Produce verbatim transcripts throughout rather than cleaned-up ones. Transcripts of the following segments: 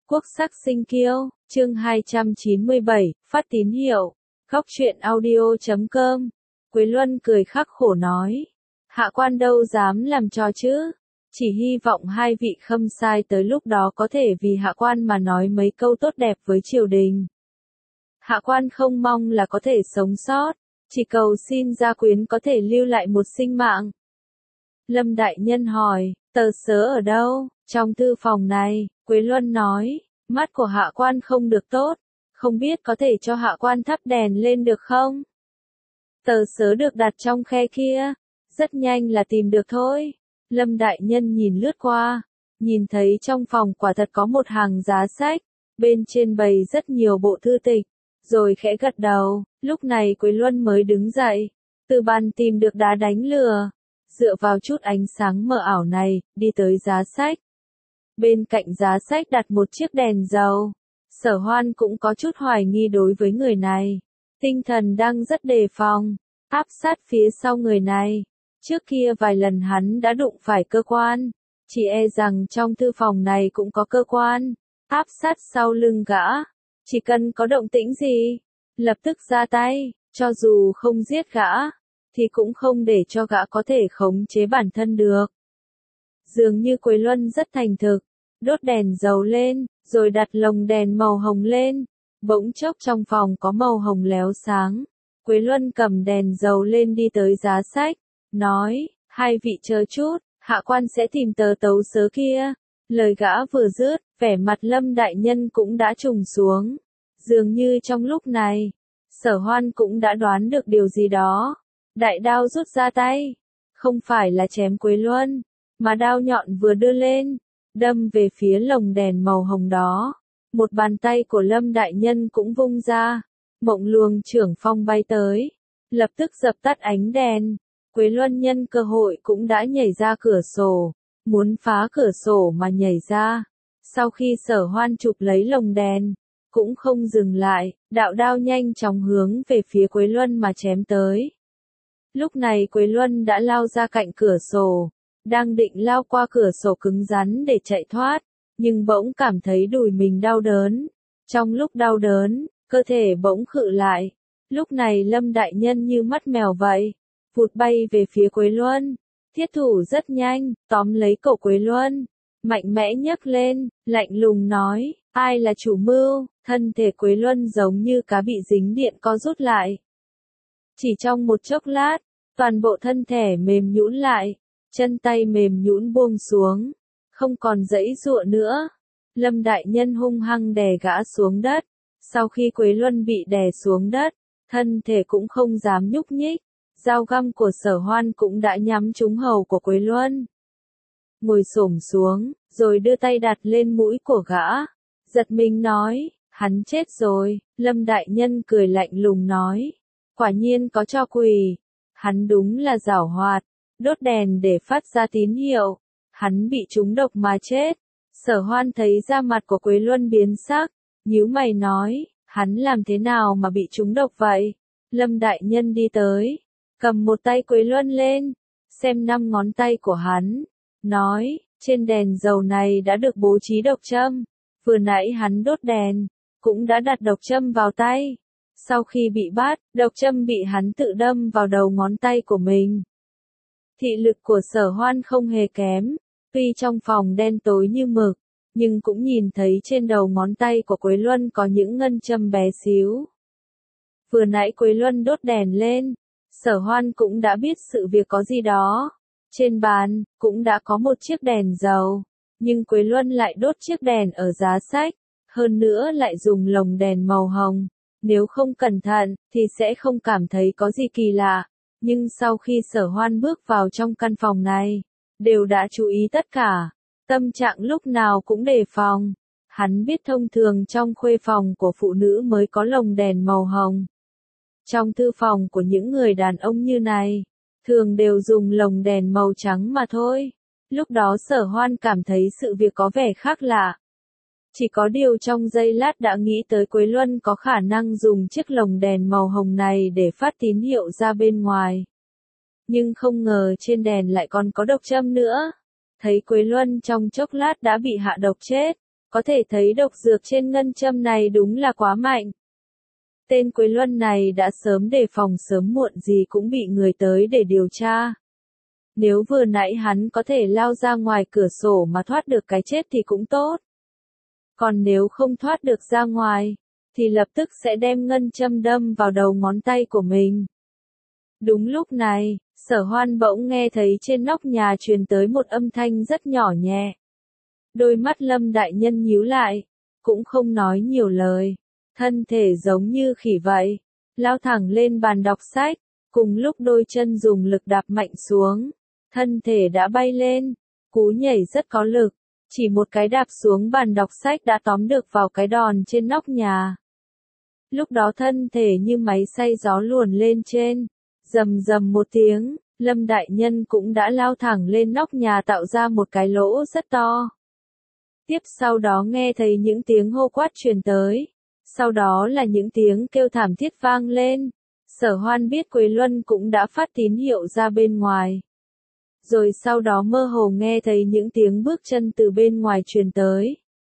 Quốc sắc sinh kiêu, chương hai trăm chín mươi bảy, phát tín hiệu. Góc truyện audio chấm com. Quế Luân cười khắc khổ nói. Hạ quan đâu dám làm trò chứ. Chỉ hy vọng hai vị khâm sai tới lúc đó có thể vì hạ quan mà nói mấy câu tốt đẹp với triều đình. Hạ quan không mong là có thể sống sót, chỉ cầu xin gia quyến có thể lưu lại một sinh mạng. Lâm đại nhân hỏi, tờ sớ ở đâu? Trong thư phòng này, Quế Luân nói, mắt của hạ quan không được tốt, không biết có thể cho hạ quan thắp đèn lên được không? Tờ sớ được đặt trong khe kia, rất nhanh là tìm được thôi. Lâm đại nhân nhìn lướt qua, nhìn thấy trong phòng quả thật có một hàng giá sách, bên trên bày rất nhiều bộ thư tịch, rồi khẽ gật đầu, lúc này Quế Luân mới đứng dậy, từ bàn tìm được đá đánh lừa, dựa vào chút ánh sáng mờ ảo này, đi tới giá sách. Bên cạnh giá sách đặt một chiếc đèn dầu, Sở Hoan cũng có chút hoài nghi đối với người này, tinh thần đang rất đề phòng, áp sát phía sau người này. Trước kia vài lần hắn đã đụng phải cơ quan, chỉ e rằng trong thư phòng này cũng có cơ quan, áp sát sau lưng gã, chỉ cần có động tĩnh gì, lập tức ra tay, cho dù không giết gã, thì cũng không để cho gã có thể khống chế bản thân được. Dường như Quế Luân rất thành thực, đốt đèn dầu lên, rồi đặt lồng đèn màu hồng lên, bỗng chốc trong phòng có màu hồng léo sáng. Quế Luân cầm đèn dầu lên đi tới giá sách, nói, hai vị chờ chút, hạ quan sẽ tìm tờ tấu sớ kia. Lời gã vừa dứt, vẻ mặt Lâm đại nhân cũng đã trùng xuống. Dường như trong lúc này, Sở Hoan cũng đã đoán được điều gì đó. Đại đao rút ra tay, không phải là chém Quế Luân, mà đao nhọn vừa đưa lên, đâm về phía lồng đèn màu hồng đó. Một bàn tay của Lâm đại nhân cũng vung ra, mộng luồng trưởng phong bay tới, lập tức dập tắt ánh đèn. Quế Luân nhân cơ hội cũng đã nhảy ra cửa sổ, muốn phá cửa sổ mà nhảy ra. Sau khi Sở Hoan chụp lấy lồng đèn, cũng không dừng lại, đạo đao nhanh chóng hướng về phía Quế Luân mà chém tới. Lúc này Quế Luân đã lao ra cạnh cửa sổ, đang định lao qua cửa sổ cứng rắn để chạy thoát, nhưng bỗng cảm thấy đùi mình đau đớn. Trong lúc đau đớn, cơ thể bỗng khựng lại. Lúc này Lâm đại nhân như mắt mèo vậy, vụt bay về phía Quế Luân, thiết thủ rất nhanh, tóm lấy cổ Quế Luân, mạnh mẽ nhấc lên, lạnh lùng nói, ai là chủ mưu? Thân thể Quế Luân giống như cá bị dính điện co rút lại. Chỉ trong một chốc lát, toàn bộ thân thể mềm nhũn lại, chân tay mềm nhũn buông xuống, không còn giãy giụa nữa. Lâm đại nhân hung hăng đè gã xuống đất, sau khi Quế Luân bị đè xuống đất, thân thể cũng không dám nhúc nhích, dao găm của Sở Hoan cũng đã nhắm trúng hầu của Quế Luân. Ngồi xổm xuống, rồi đưa tay đặt lên mũi của gã, giật mình nói, hắn chết rồi. Lâm đại nhân cười lạnh lùng nói, quả nhiên có cho quỷ, hắn đúng là giảo hoạt, đốt đèn để phát ra tín hiệu, hắn bị trúng độc mà chết. Sở Hoan thấy da mặt của Quế Luân biến sắc, nhíu mày nói, hắn làm thế nào mà bị trúng độc vậy? Lâm đại nhân đi tới, cầm một tay Quế Luân lên, xem năm ngón tay của hắn, nói, trên đèn dầu này đã được bố trí độc châm, vừa nãy hắn đốt đèn, cũng đã đặt độc châm vào tay. Sau khi bị bắt, độc châm bị hắn tự đâm vào đầu ngón tay của mình. Thị lực của Sở Hoan không hề kém, tuy trong phòng đen tối như mực, nhưng cũng nhìn thấy trên đầu ngón tay của Quế Luân có những ngân châm bé xíu. Vừa nãy Quế Luân đốt đèn lên, Sở Hoan cũng đã biết sự việc có gì đó. Trên bàn, cũng đã có một chiếc đèn dầu, nhưng Quế Luân lại đốt chiếc đèn ở giá sách, hơn nữa lại dùng lồng đèn màu hồng. Nếu không cẩn thận, thì sẽ không cảm thấy có gì kỳ lạ. Nhưng sau khi Sở Hoan bước vào trong căn phòng này, đều đã chú ý tất cả. Tâm trạng lúc nào cũng đề phòng. Hắn biết thông thường trong khuê phòng của phụ nữ mới có lồng đèn màu hồng. Trong thư phòng của những người đàn ông như này, thường đều dùng lồng đèn màu trắng mà thôi. Lúc đó Sở Hoan cảm thấy sự việc có vẻ khác lạ. Chỉ có điều trong giây lát đã nghĩ tới Quế Luân có khả năng dùng chiếc lồng đèn màu hồng này để phát tín hiệu ra bên ngoài. Nhưng không ngờ trên đèn lại còn có độc châm nữa. Thấy Quế Luân trong chốc lát đã bị hạ độc chết, Có thể thấy độc dược trên ngân châm này đúng là quá mạnh. Tên Quế Luân này đã sớm đề phòng sớm muộn gì cũng bị người tới để điều tra. Nếu vừa nãy hắn có thể lao ra ngoài cửa sổ mà thoát được cái chết thì cũng tốt. Còn nếu không thoát được ra ngoài, thì lập tức sẽ đem ngân châm đâm vào đầu ngón tay của mình. Đúng lúc này, Sở Hoan bỗng nghe thấy trên nóc nhà truyền tới một âm thanh rất nhỏ nhẹ. Đôi mắt Lâm đại nhân nhíu lại, cũng không nói nhiều lời, thân thể giống như khỉ vậy, lao thẳng lên bàn đọc sách, cùng lúc đôi chân dùng lực đạp mạnh xuống, thân thể đã bay lên, cú nhảy rất có lực, chỉ một cái đạp xuống bàn đọc sách đã tóm được vào cái đòn trên nóc nhà. Lúc đó thân thể như máy xay gió luồn lên trên, rầm rầm một tiếng, Lâm đại nhân cũng đã lao thẳng lên nóc nhà tạo ra một cái lỗ rất to. Tiếp sau đó nghe thấy những tiếng hô quát truyền tới, sau đó là những tiếng kêu thảm thiết vang lên. Sở Hoan biết Quế Luân cũng đã phát tín hiệu ra bên ngoài. Rồi sau đó mơ hồ nghe thấy những tiếng bước chân từ bên ngoài truyền tới.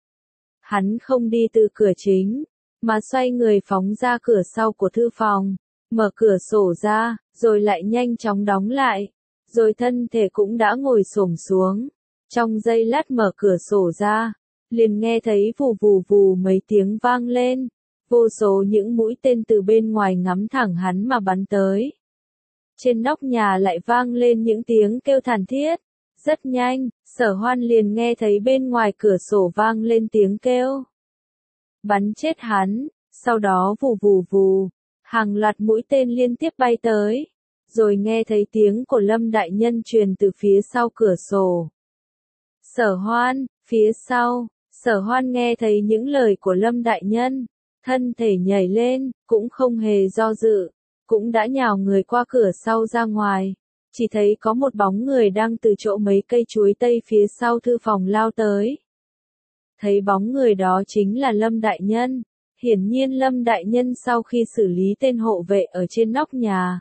Hắn không đi từ cửa chính, mà xoay người phóng ra cửa sau của thư phòng, mở cửa sổ ra, rồi lại nhanh chóng đóng lại, rồi thân thể cũng đã ngồi xổm xuống. Trong giây lát mở cửa sổ ra, liền nghe thấy vù vù vù mấy tiếng vang lên, vô số những mũi tên từ bên ngoài ngắm thẳng hắn mà bắn tới. Trên nóc nhà lại vang lên những tiếng kêu thảm thiết. Rất nhanh, Sở Hoan liền nghe thấy bên ngoài cửa sổ vang lên tiếng kêu. Bắn chết hắn, sau đó vù vù vù, hàng loạt mũi tên liên tiếp bay tới, rồi nghe thấy tiếng của Lâm đại nhân truyền từ phía sau cửa sổ. Sở Hoan, phía sau, Sở Hoan nghe thấy những lời của Lâm đại nhân, thân thể nhảy lên, cũng không hề do dự, cũng đã nhào người qua cửa sau ra ngoài, chỉ thấy có một bóng người đang từ chỗ mấy cây chuối tây phía sau thư phòng lao tới. Thấy bóng người đó chính là Lâm đại nhân, hiển nhiên Lâm đại nhân sau khi xử lý tên hộ vệ ở trên nóc nhà,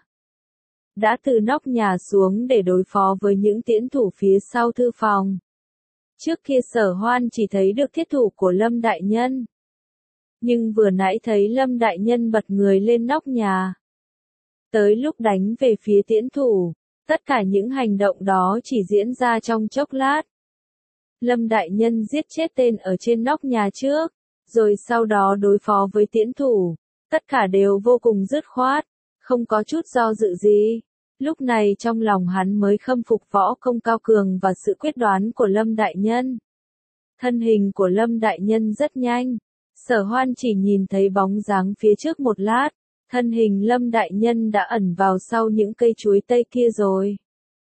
đã từ nóc nhà xuống để đối phó với những tiễn thủ phía sau thư phòng. Trước kia Sở Hoan chỉ thấy được thiết thủ của Lâm đại nhân, nhưng vừa nãy thấy Lâm đại nhân bật người lên nóc nhà. Tới lúc đánh về phía tiễn thủ, tất cả những hành động đó chỉ diễn ra trong chốc lát. Lâm đại nhân giết chết tên ở trên nóc nhà trước, rồi sau đó đối phó với tiễn thủ, tất cả đều vô cùng dứt khoát, không có chút do dự gì. Lúc này trong lòng hắn mới khâm phục võ công cao cường và sự quyết đoán của Lâm đại nhân. Thân hình của Lâm đại nhân rất nhanh, Sở Hoan chỉ nhìn thấy bóng dáng phía trước một lát, thân hình Lâm đại nhân đã ẩn vào sau những cây chuối tây kia rồi.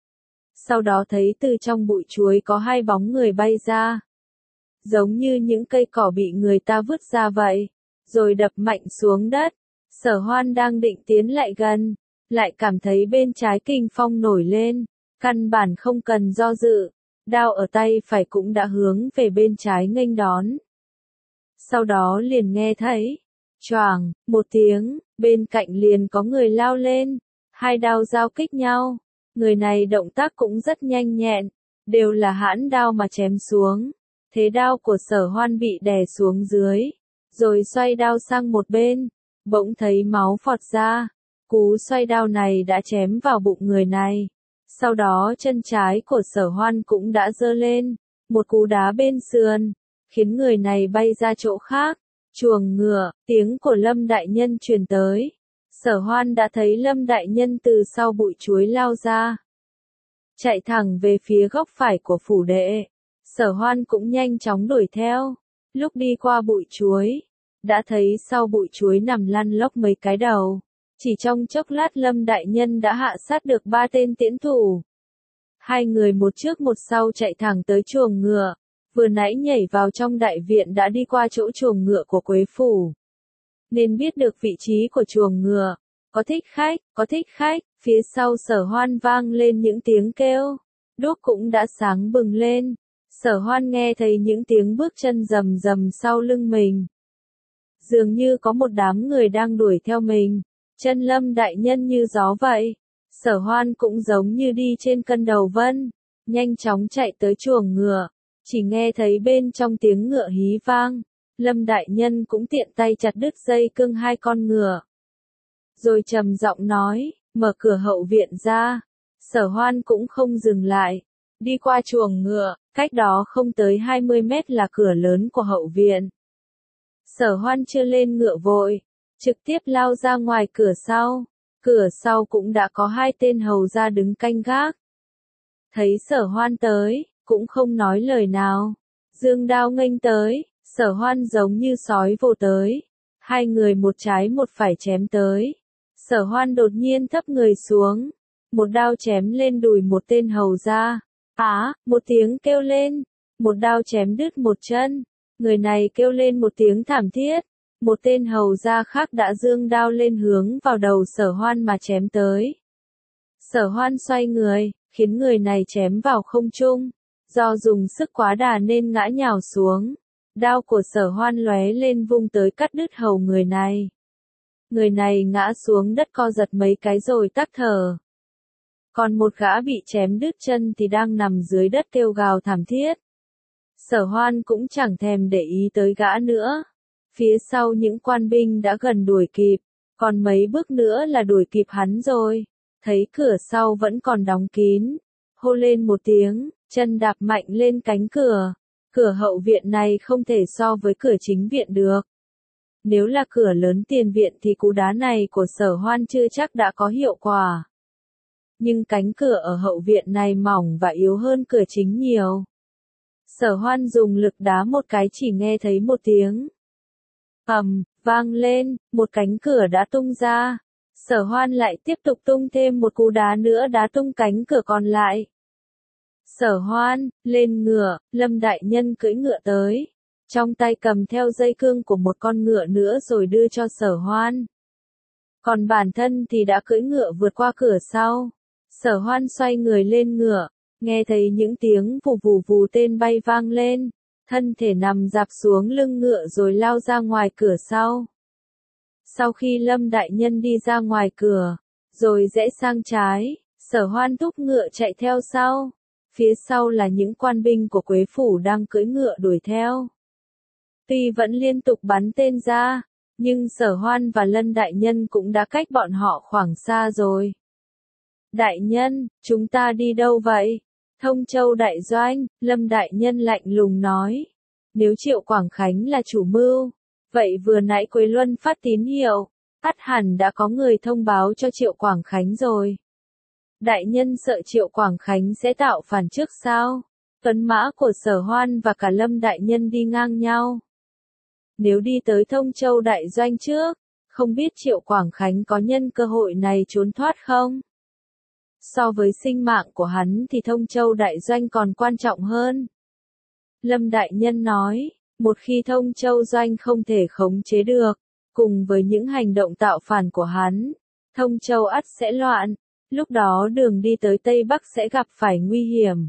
Sau đó thấy từ trong bụi chuối có hai bóng người bay ra, giống như những cây cỏ bị người ta vứt ra vậy, rồi đập mạnh xuống đất. Sở Hoan đang định tiến lại gần, lại cảm thấy bên trái kình phong nổi lên, căn bản không cần do dự, đao ở tay phải cũng đã hướng về bên trái nghênh đón. Sau đó liền nghe thấy, choàng, một tiếng, bên cạnh liền có người lao lên, hai đao giao kích nhau, người này động tác cũng rất nhanh nhẹn, đều là hãn đao mà chém xuống, thế đao của Sở Hoan bị đè xuống dưới, rồi xoay đao sang một bên, bỗng thấy máu phọt ra. Cú xoay đao này đã chém vào bụng người này. Sau đó chân trái của Sở Hoan cũng đã giơ lên, một cú đá bên sườn, khiến người này bay ra chỗ khác. Chuồng ngựa, tiếng của Lâm đại nhân truyền tới. Sở Hoan đã thấy Lâm đại nhân từ sau bụi chuối lao ra, chạy thẳng về phía góc phải của phủ đệ. Sở Hoan cũng nhanh chóng đuổi theo. Lúc đi qua bụi chuối, đã thấy sau bụi chuối nằm lăn lóc mấy cái đầu. Chỉ trong chốc lát Lâm đại nhân đã hạ sát được ba tên tiễn thủ. Hai người một trước một sau chạy thẳng tới chuồng ngựa, vừa nãy nhảy vào trong đại viện đã đi qua chỗ chuồng ngựa của Quế phủ. Nên biết được vị trí của chuồng ngựa, có thích khách, có thích khách, phía sau Sở Hoan vang lên những tiếng kêu, đuốc cũng đã sáng bừng lên. Sở Hoan nghe thấy những tiếng bước chân rầm rầm sau lưng mình. Dường như có một đám người đang đuổi theo mình. Chân Lâm đại nhân như gió vậy. Sở Hoan cũng giống như đi trên cân đầu vân, nhanh chóng chạy tới chuồng ngựa, Chỉ nghe thấy bên trong tiếng ngựa hí vang, Lâm đại nhân cũng tiện tay chặt đứt dây cương hai con ngựa. Rồi trầm giọng nói, mở cửa hậu viện ra. Sở Hoan cũng không dừng lại, đi qua chuồng ngựa, cách đó không tới hai mươi mét là cửa lớn của hậu viện. Sở Hoan chưa lên ngựa vội, trực tiếp lao ra ngoài cửa sau. Cửa sau cũng đã có hai tên hầu ra đứng canh gác. Thấy Sở Hoan tới, cũng không nói lời nào. Dương đao nghênh tới, Sở Hoan giống như sói vồ tới. Hai người một trái một phải chém tới. Sở Hoan đột nhiên thấp người xuống, một đao chém lên đùi một tên hầu ra. Á, một tiếng kêu lên, một đao chém đứt một chân. Người này kêu lên một tiếng thảm thiết. Một tên hầu ra khác đã giương đao lên hướng vào đầu Sở Hoan mà chém tới. Sở Hoan xoay người, khiến người này chém vào không trung. Do dùng sức quá đà nên ngã nhào xuống. Đao của Sở Hoan lóe lên vung tới cắt đứt hầu người này. Người này ngã xuống đất co giật mấy cái rồi tắc thở. Còn một gã bị chém đứt chân thì đang nằm dưới đất kêu gào thảm thiết. Sở Hoan cũng chẳng thèm để ý tới gã nữa. Phía sau những quan binh đã gần đuổi kịp, còn mấy bước nữa là đuổi kịp hắn rồi. Thấy cửa sau vẫn còn đóng kín, hô lên một tiếng, chân đạp mạnh lên cánh cửa. Cửa hậu viện này không thể so với cửa chính viện được. Nếu là cửa lớn tiền viện thì cú đá này của Sở Hoan chưa chắc đã có hiệu quả. Nhưng cánh cửa ở hậu viện này mỏng và yếu hơn cửa chính nhiều. Sở Hoan dùng lực đá một cái chỉ nghe thấy một tiếng ầm vang lên, một cánh cửa đã tung ra. Sở Hoan lại tiếp tục tung thêm một cú đá nữa đá tung cánh cửa còn lại. Sở Hoan, lên ngựa, Lâm đại nhân cưỡi ngựa tới. Trong tay cầm theo dây cương của một con ngựa nữa rồi đưa cho Sở Hoan. Còn bản thân thì đã cưỡi ngựa vượt qua cửa sau. Sở Hoan xoay người lên ngựa, nghe thấy những tiếng vù vù vù tên bay vang lên. Thân thể nằm dạp xuống lưng ngựa rồi lao ra ngoài cửa sau. Sau khi Lâm đại nhân đi ra ngoài cửa, rồi rẽ sang trái, Sở Hoan thúc ngựa chạy theo sau. Phía sau là những quan binh của Quế phủ đang cưỡi ngựa đuổi theo. Tuy vẫn liên tục bắn tên ra, nhưng Sở Hoan và Lân đại nhân cũng đã cách bọn họ khoảng xa rồi. Đại nhân, chúng ta đi đâu vậy? Thông Châu đại doanh, Lâm đại nhân lạnh lùng nói. Nếu Triệu Quảng Khánh là chủ mưu, vậy vừa nãy Quế Luân phát tín hiệu, ắt hẳn đã có người thông báo cho Triệu Quảng Khánh rồi. Đại nhân sợ Triệu Quảng Khánh sẽ tạo phản trước sao? Tuấn mã của Sở Hoan và cả Lâm đại nhân đi ngang nhau. Nếu đi tới Thông Châu đại doanh trước, không biết Triệu Quảng Khánh có nhân cơ hội này trốn thoát không? So với sinh mạng của hắn thì Thông Châu đại doanh còn quan trọng hơn. Lâm đại nhân nói, một khi Thông Châu doanh không thể khống chế được, cùng với những hành động tạo phản của hắn, Thông Châu ắt sẽ loạn, lúc đó đường đi tới Tây Bắc sẽ gặp phải nguy hiểm.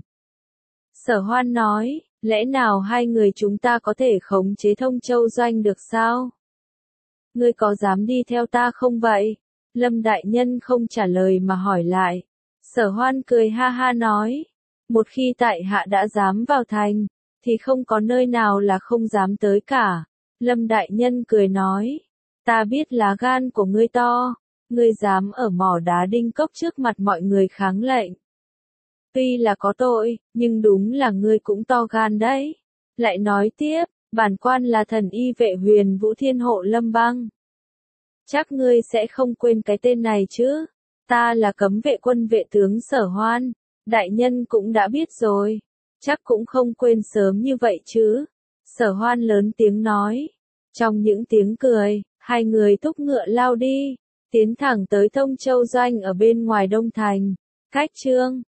Sở Hoan nói, lẽ nào hai người chúng ta có thể khống chế Thông Châu doanh được sao? Ngươi có dám đi theo ta không vậy? Lâm đại nhân không trả lời mà hỏi lại. Sở Hoan cười ha ha nói, một khi tại hạ đã dám vào thành, thì không có nơi nào là không dám tới cả. Lâm đại nhân cười nói, ta biết lá gan của ngươi to, ngươi dám ở mỏ đá Đinh Cốc trước mặt mọi người kháng lệnh. Tuy là có tội, nhưng đúng là ngươi cũng to gan đấy. Lại nói tiếp, bản quan là thần y vệ Huyền Vũ Thiên Hộ Lâm Băng. Chắc ngươi sẽ không quên cái tên này chứ? Ta là cấm vệ quân vệ tướng Sở Hoan, đại nhân cũng đã biết rồi. Chắc cũng không quên sớm như vậy chứ. Sở Hoan lớn tiếng nói. Trong những tiếng cười, hai người thúc ngựa lao đi, tiến thẳng tới Thông Châu doanh ở bên ngoài Đông Thành. Cách chương